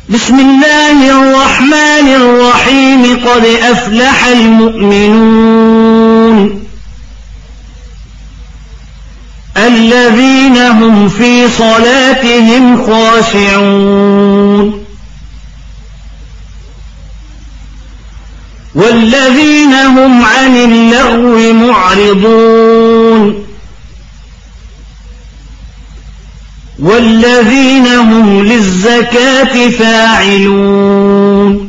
بسم الله الرحمن الرحيم. قد أفلح المؤمنون الذين هم في صلاتهم خاشعون والذين هم عن اللغو معرضون والذين هم للزكاة فاعلون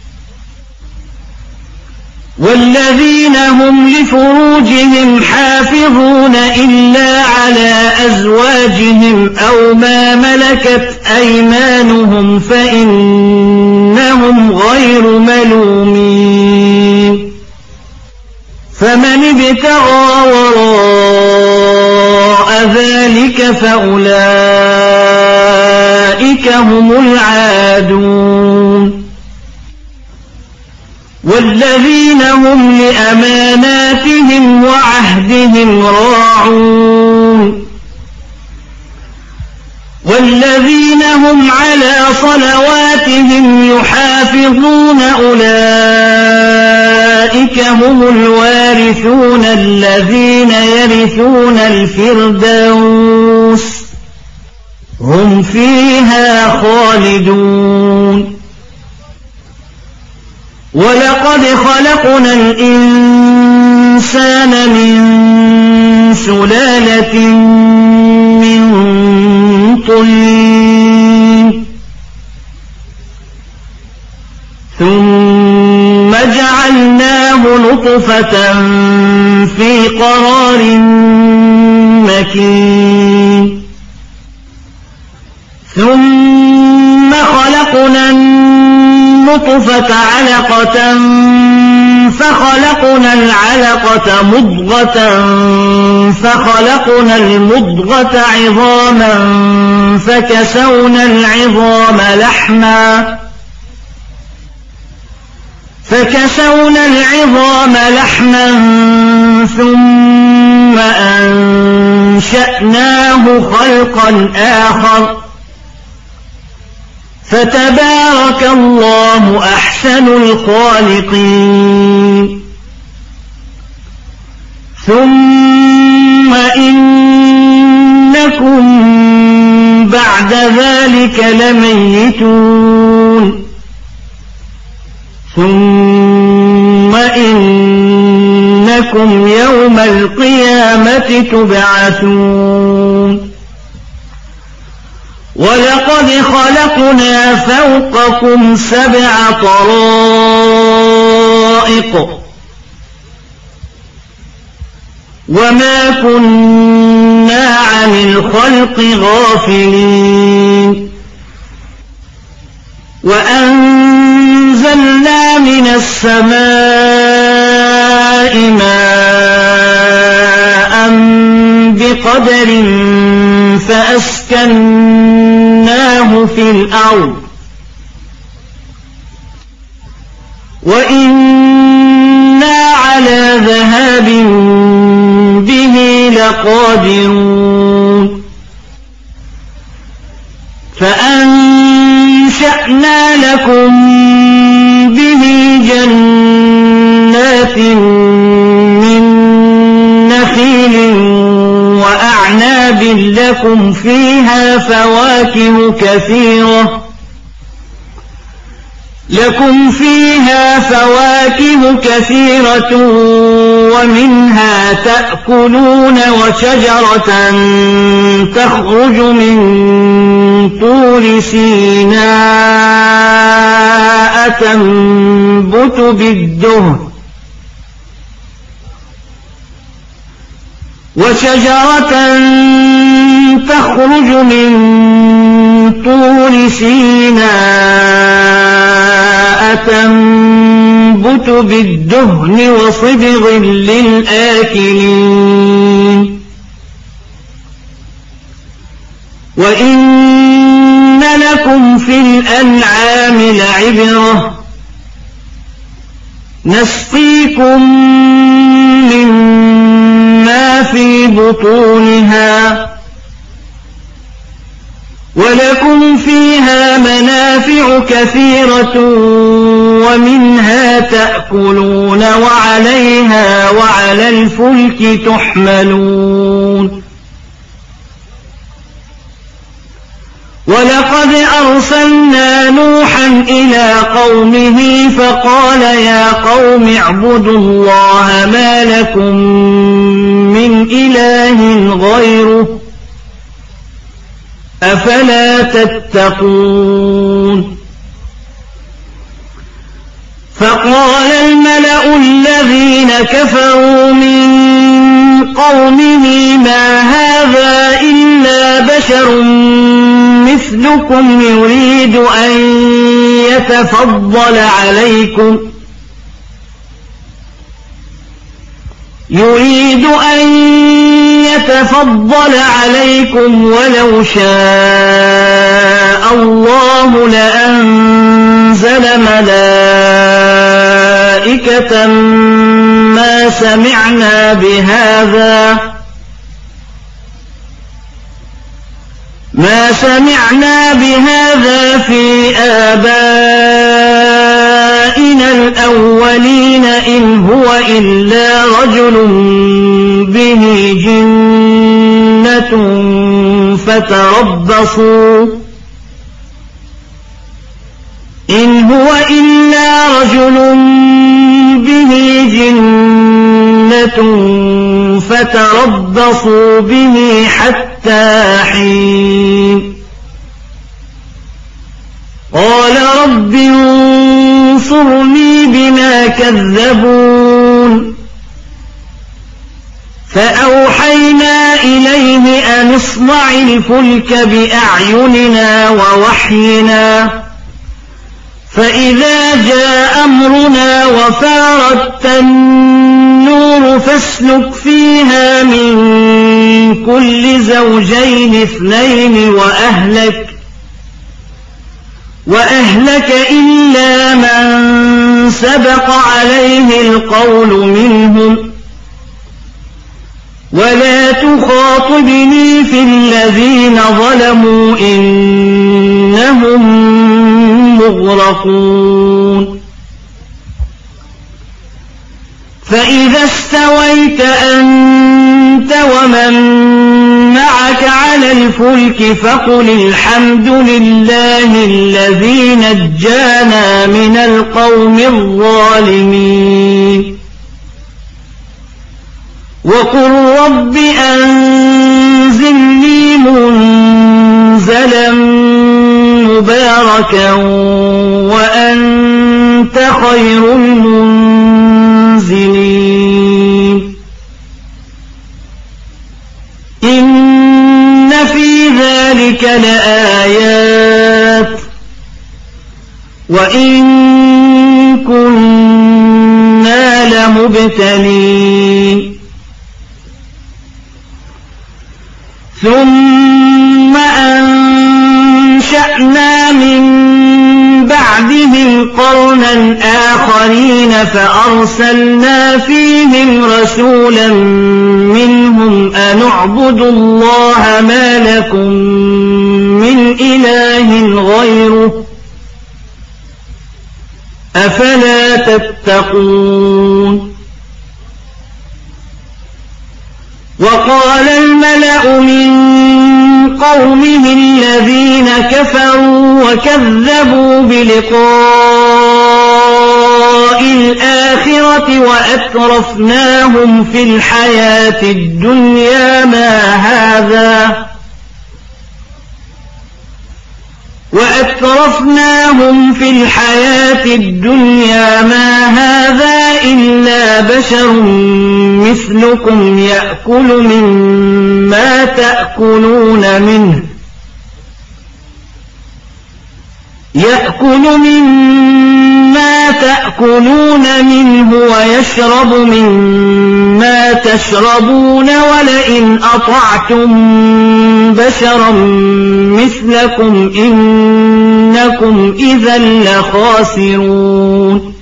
والذين هم لفروجهم حافظون إلا على أزواجهم أو ما ملكت أيمانهم فإنهم غير ملومين. فمن ابتغى وراء ذلك فأولئك هم العادون. والذين هم لأماناتهم وعهدهم راعون والذين هم على صلواتهم يحافظون أولئك هم الوارثون الذين يرثون الفردوس هم فيها خالدون. ولقد خلقنا الإنسان من سلالة من طين ثم جعلناه نطفة في قرار مكين ثم خلقنا النطفة علقة فخلقنا العلقة مضغة فخلقنا المضغة عظاما فكسونا العظام لحما ثم أنشأناه خلقا آخر فتبارك الله أحسن الخالقين. ثم إنكم بعد ذلك لميتون ثم إنكم يوم القيامة تبعثون. ولقد خلقنا فوقكم 7 طرائق وما كنا عن الخلق غافلين. وأنزلنا من السماء ماء بقدر فأسكناه في الأرض وإنا على ذهاب به لقادرون. فأنشأنا لكم به جنات من نخيل وأعناب لكم فيها فواكه كثيرة ومنها تأكلون وشجرة تخرج من طور سيناء تنبت بالدهن وصبغ للآكلين. وإن لكم في الأنعام لعبرة نسقيكم مما في بطونها ولكم فيها منافع كثيرة ومنها تأكلون وعليها وعلى الفلك تحملون ولقد أرسلنا نوحا إلى قومه فقال يا قوم اعبدوا الله ما لكم من إله غيره أفلا تتقون فقال الملأ الذين كفروا من قومه ما هذا إلا بشر مثلكم يريد أن يتفضل عليكم ولو شاء الله لأنزل ملائكة ما سمعنا بهذا في آبائنا الأولين إن هو إلا رجل به جنة فتربصوا به حتى حين قال رب انصرني بما كذبون فأوحينا إليه أن اصنع الفلك بأعيننا ووحينا فإذا جاء أمرنا وفارت النور فاسلك فيها من كل زوجين اثنين وأهلك إلا من سبق عليه القول منهم ولا تخاطبني في الذين ظلموا إنهم مغرقون فإذا استويت أنت ومن معك على الفلك فقل الحمد لله الذي نجانا من القوم الظالمين وقل رب أنزلني منزلا مباركا وأنت خير المنزلين إن في ذلك لآيات وإن كنا لمبتلين ثم أنشأنا من بعدهم قرنا آخرين فأرسلنا فيهم رسولا منهم أن اعبدوا الله ما لكم من إله غيره أفلا تتقون وقال الملأ من قومه الذين كفروا وكذبوا بلقاء الآخرة وأترفناهم في الحياة الدنيا ما هذا إلا بشر مثلكم يأكل مما تأكلون منه ويشرب مما تشربون ولئن أطعتم بشرا مثلكم إنكم إذا لخاسرون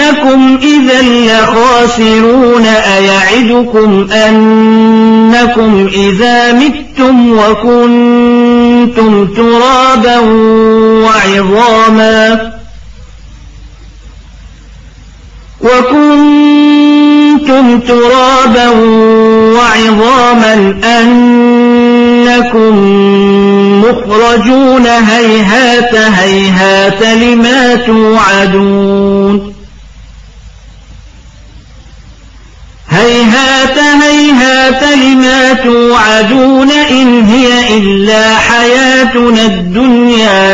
إنكم إذا لخاسرون أيعدكم أنكم إذا متم وكنتم ترابا وعظاما أنكم مخرجون هيهات هيهات لما توعدون هيهات هيهات لما توعدون إن هي إلا حياتنا الدنيا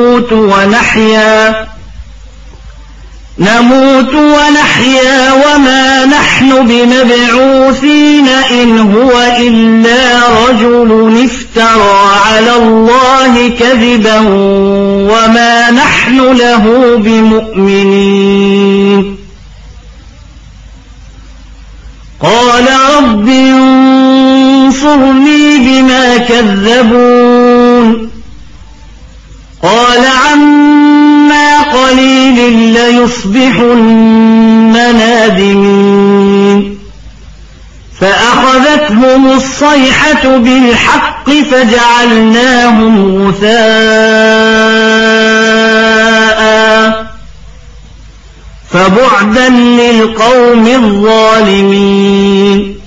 نموت ونحيا وما نحن بمبعوثين إن هو إلا رجل افترى على الله كذبا وما نحن له بمؤمنين قال رب انصرني بما كذبون قال عما قليل ليصبحن نادمين فأخذتهم الصيحة بالحق فجعلناهم غثاء فبعدا للقوم الظالمين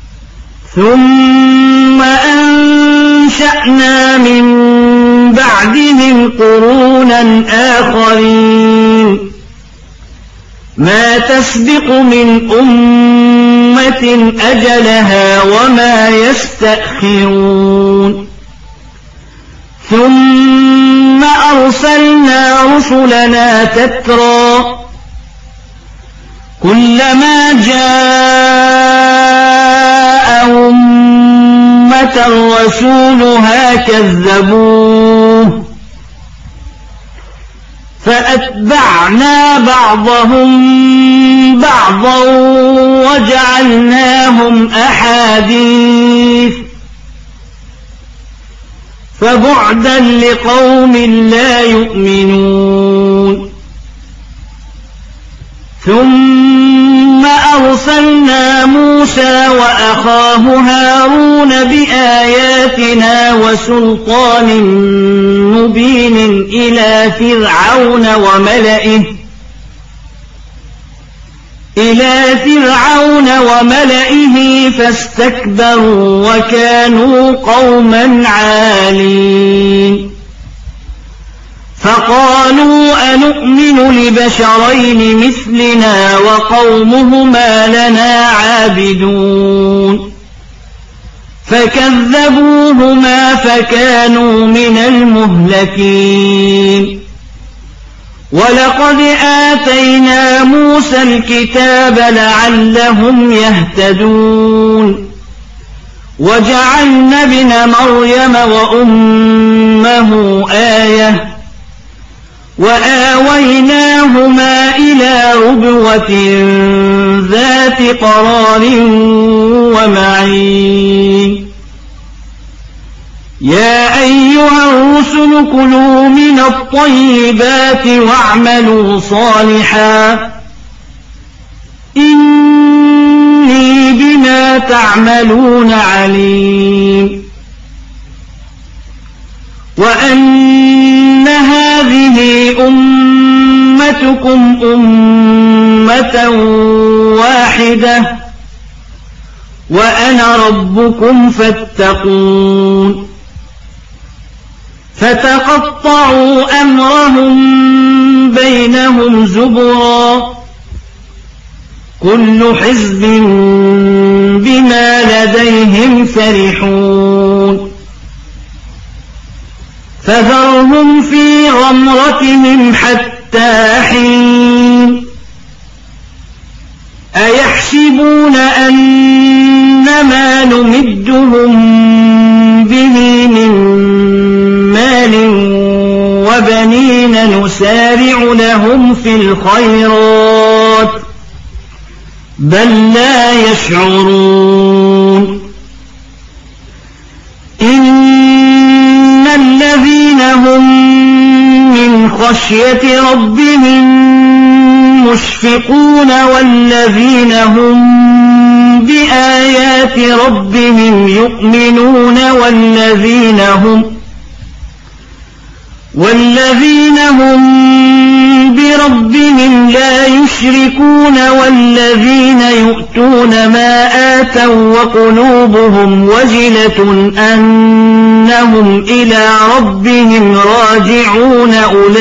ثم أنشأنا من بعدهم قرونا آخرين ما تسبق من أمة أجلها وما يستأخرون ثم أرسلنا رسلنا تترى كلما جاء أمة رسولها كذبوه فأتبعنا بعضهم بعضا وجعلناهم أحاديث فبعدا لقوم لا يؤمنون ثم أرسلنا موسى وأخاه هارون بآياتنا وسلطان مبين إلى فرعون وملئه فاستكبروا وكانوا قوما عالين فقالوا أنؤمن لبشرين مثلنا وقومهما لنا عابدون فكذبوهما فكانوا من المهلكين ولقد آتينا موسى الكتاب لعلهم يهتدون وجعلنا ابن مريم وأمه آية وآويناهما إلى ربوة ذات قرار ومعين يا أيها الرسل كلوا من الطيبات واعملوا صالحا إني بما تعملون عليم وأن هذه أمتكم أمة واحدة وأنا ربكم فاتقون فتقطعوا أمرهم بينهم زبرا كل حزب بما لديهم فرحون فذرهم في غمرتهم حتى حين أيحسبون أنما نمدهم به من مال وبنين نسارع لهم في الخيرات بل لا يشعرون إن الذين هم من خشية ربهم المشفقون والذين هم بآيات ربهم يؤمنون والذين هم بربهم لا يشركون والذين يؤتون ما آتوا وقلوبهم وجلة أنهم إلى ربهم راجعون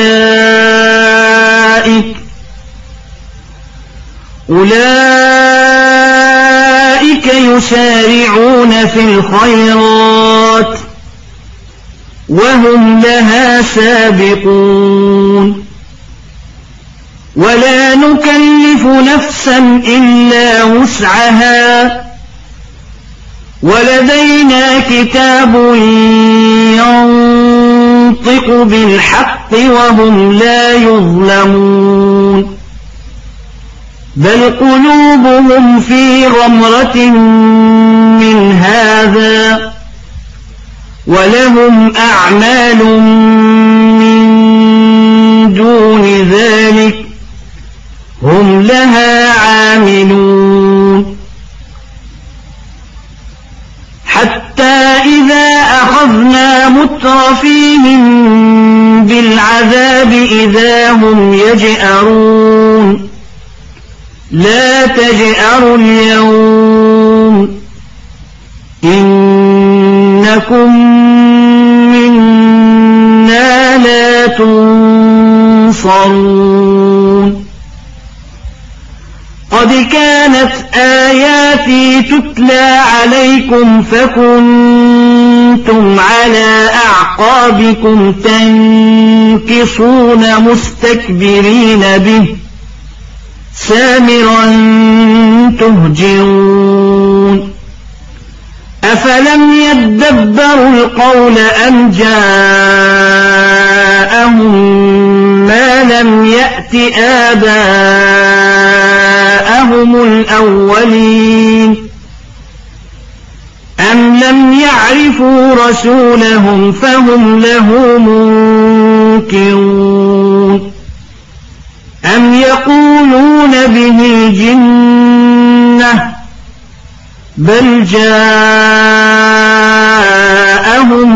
أولئك يسارعون في الخيرات وهم لها سابقون ولا نكلف نفسا إلا وسعها ولدينا كتاب ينطق بالحق وهم لا يظلمون بل قلوبهم في غمرة من هذا ولهم أعمال من دون ذلك هم لها عاملون حتى إذا أخذنا مترفيهم بالعذاب إذا هم يجأرون لا تجأروا اليوم إنكم منا لا تنصرون قد كانت آياتي تتلى عليكم فكنتم على أعقابكم تنكصون مستكبرين به سامرا تهجرون أفلم يدبروا القول أم جاءهم ما لم يأت آباءهم الأولين أم لم يعرفوا رسولهم فهم له منكرون أم يقولون به جنة بل جاءهم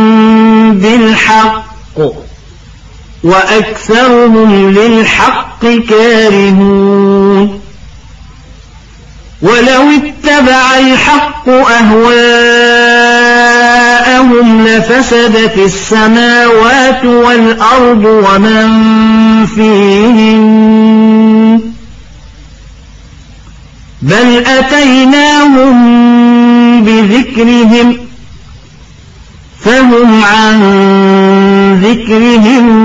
بالحق وأكثرهم للحق كارهون ولو اتبع الحق أهواءهم لفسدت السماوات والأرض ومن فيهن بل أتيناهم بذكرهم فهم عن ذكرهم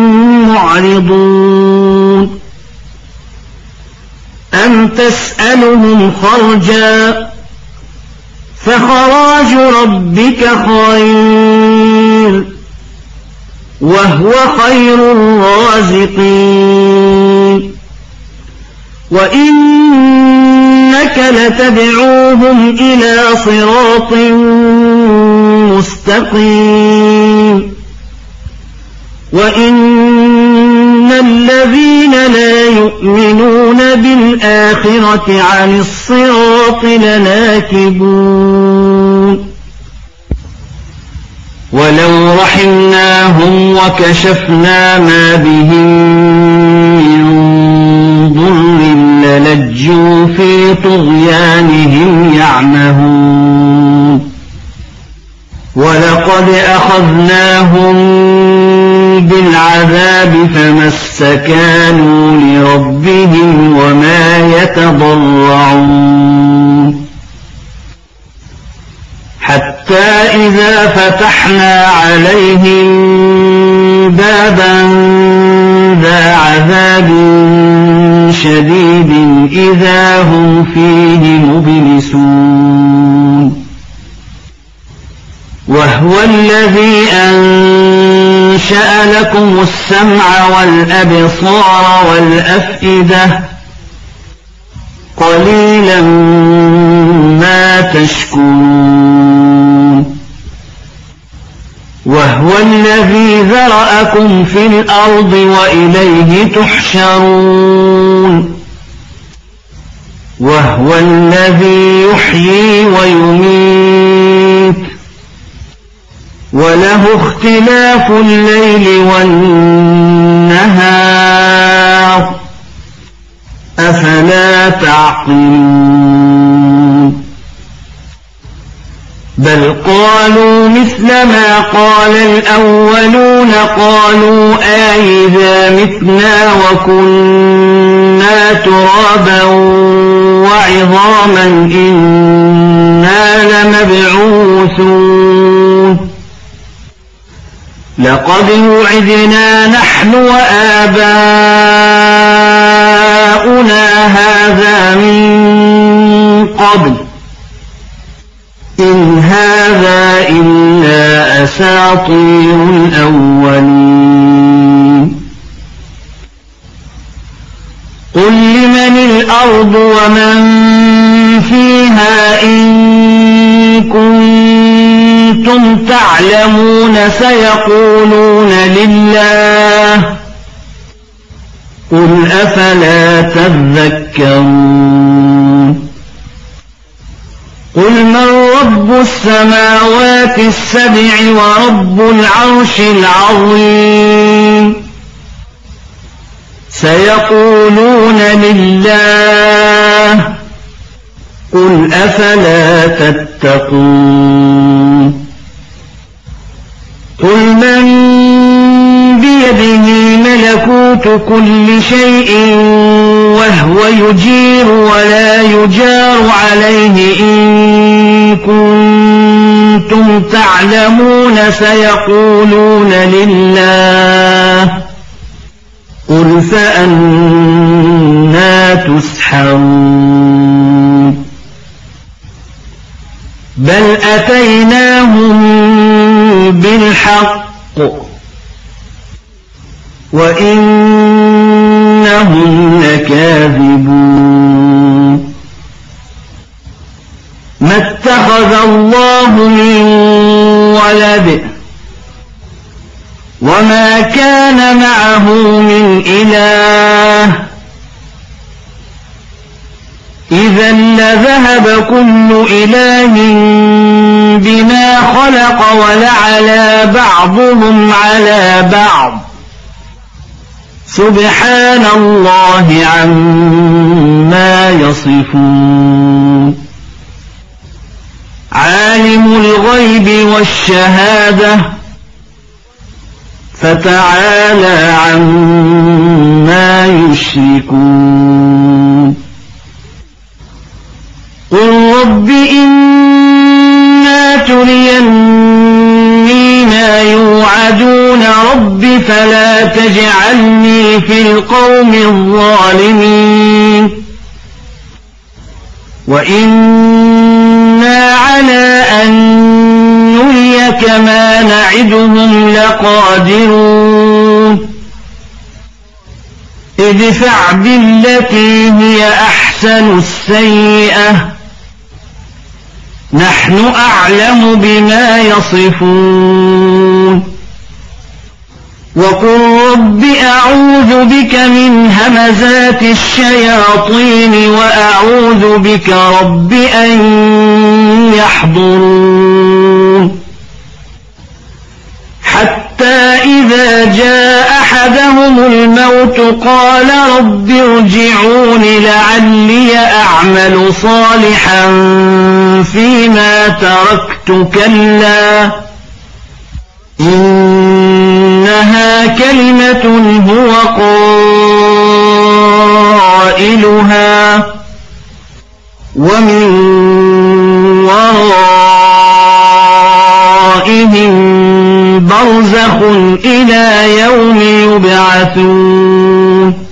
معرضون أم تسألهم خرجا فخراج ربك خير وهو خير الرازقين وإنك لتدعوهم إلى صراط مستقيم وإن الذين لا يؤمنون بالآخرة عن الصراط لناكبون ولو رحمناهم وكشفنا ما بهم من ضر للجوا في طغيانهم يعمهون ولقد أخذناهم بالعذاب فما استكانوا لربهم وما يتضرعون حتى إذا فتحنا عليهم بابا ذا عذاب شديد إذا هم فيه مبلسون وهو الذي أنشأ لكم السمع والأبصار والأفئدة قليلا ما تشكرون وهو الذي ذرأكم في الأرض وإليه تحشرون وهو الذي يحيي ويميت وله اختلاف الليل والنهار أفلا تعقلون بل قالوا مثل ما قال الأولون قالوا أإذا متنا وكنا ترابا وعظاما إنا لمبعوثون لقد وعدنا نحن وآباؤنا هذا من قبل إن هذا إلا أساطير الأولين قل لمن الأرض ومن فيها إن كنتم تعلمون سيقولون لله قل أفلا تذكرون قل من رب السماوات السبع ورب العرش العظيم سيقولون لله قل أفلا تتقون قل من بيده ملكوت كل شيء وهو يجير ولا يجار عليه إن كنتم تعلمون سيقولون لله قل فأنى تسحرون بل أتيناهم بالحق وإنهم لكاذبون ما اتخذ الله من ولد وما كان معه من إله إذا لذهب كل إله بما خلق ولعلى بعضهم على بعض سبحان الله عما يصفون عالم الغيب والشهادة فتعالى عما يشركون قل رب إما تريني ما يوعدون رب فلا تجعلني في القوم الظالمين وإنا على أن نريك ما نعدهم لقادرون ادفع بالتي هي أحسن السيئة نحن أعلم بما يصفون وقل رب أعوذ بك من همزات الشياطين وأعوذ بك رب أن يحضرون حتى إذا جاء أحدهم الموت قال رب ارجعون لعلي أعمل صالحا فيما تركت كلا إنها كلمة هو قائلها ومن ورائهم برزخ إلى يوم يبعثون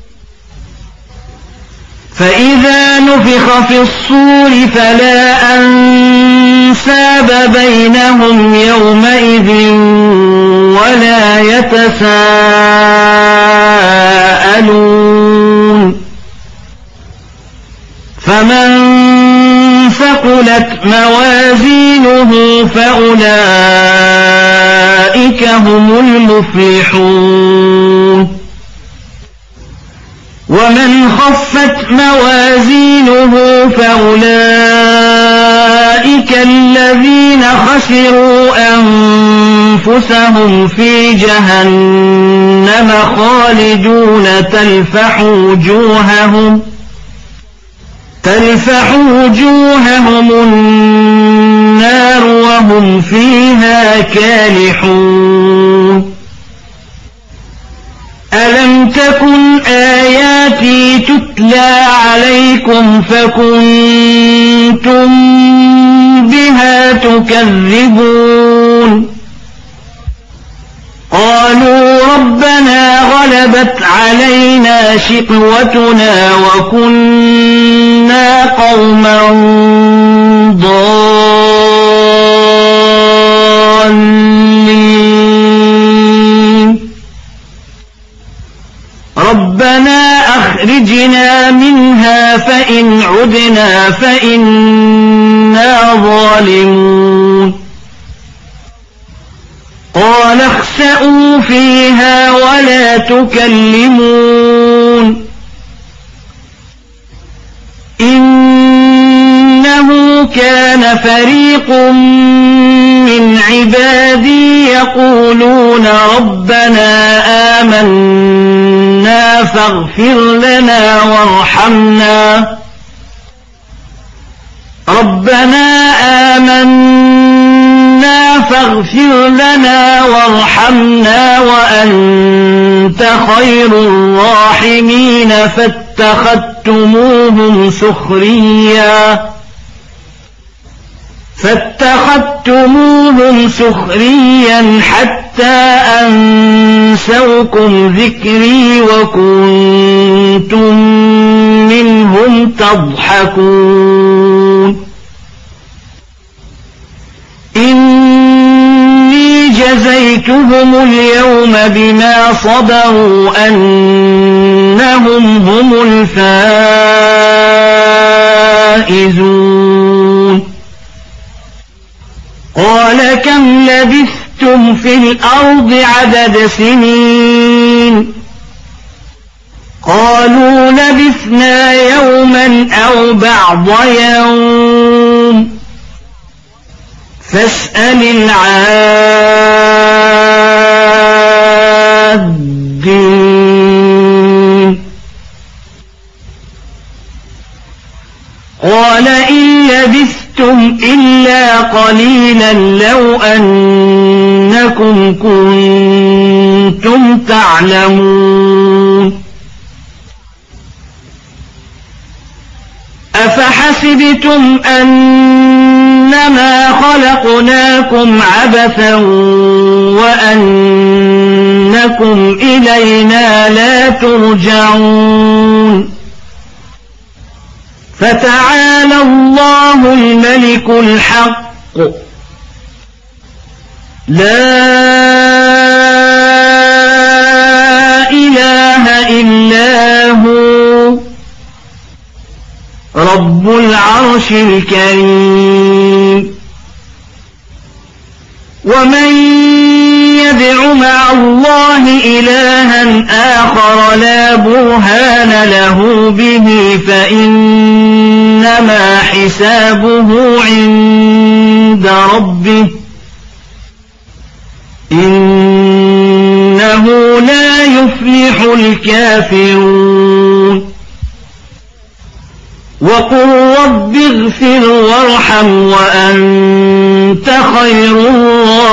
فإذا نفخ في الصور فلا أنساب بينهم يومئذ ولا يتساءلون فمن ثقلت موازينه فأولئك فأولئك هم المفلحون. ومن خفت موازينه فأولئك الذين خسروا أنفسهم في جهنم خالدون تلفح وجوههم النار وهم فيها كالحون. ألم تكن آياتي تتلى عليكم فكنتم بها تكذبون. قالوا ربنا غلبت علينا شقوتنا وكنا قوما ضالين ربنا أخرجنا منها فإن عدنا فإنا ظالمون. قال اخسئوا فيها ولا تكلمون إنه كان فريق من عبادي يقولون ربنا آمنا فاغفر لنا وارحمنا وأنت خير الراحمين فاتخذتموهم سخريا حتى أنسوكم ذكري وكنتم منهم تضحكون. إني جزيتهم اليوم بما صبروا أنهم هم الفائزون. قال كم لبثتم في الأرض عدد سنين؟ قالوا لبثنا يوما أو بعض يوم فاسأل العادين. قال إن لبثتم إلا قليلا لو أنكم كنتم تعلمون. أفحسبتم أنما خلقناكم عبثا وأنكم إلينا لا ترجعون. فتعالى الله الملك الحق لا إله إلا هو رب العرش الكريم. ومن يدع مع الله إلها آخر لا برهان له به فإنما حسابه عند ربه إنه لا يفلح الكافرون. وقل رب اغفر وارحم وأنت خير الراحمين.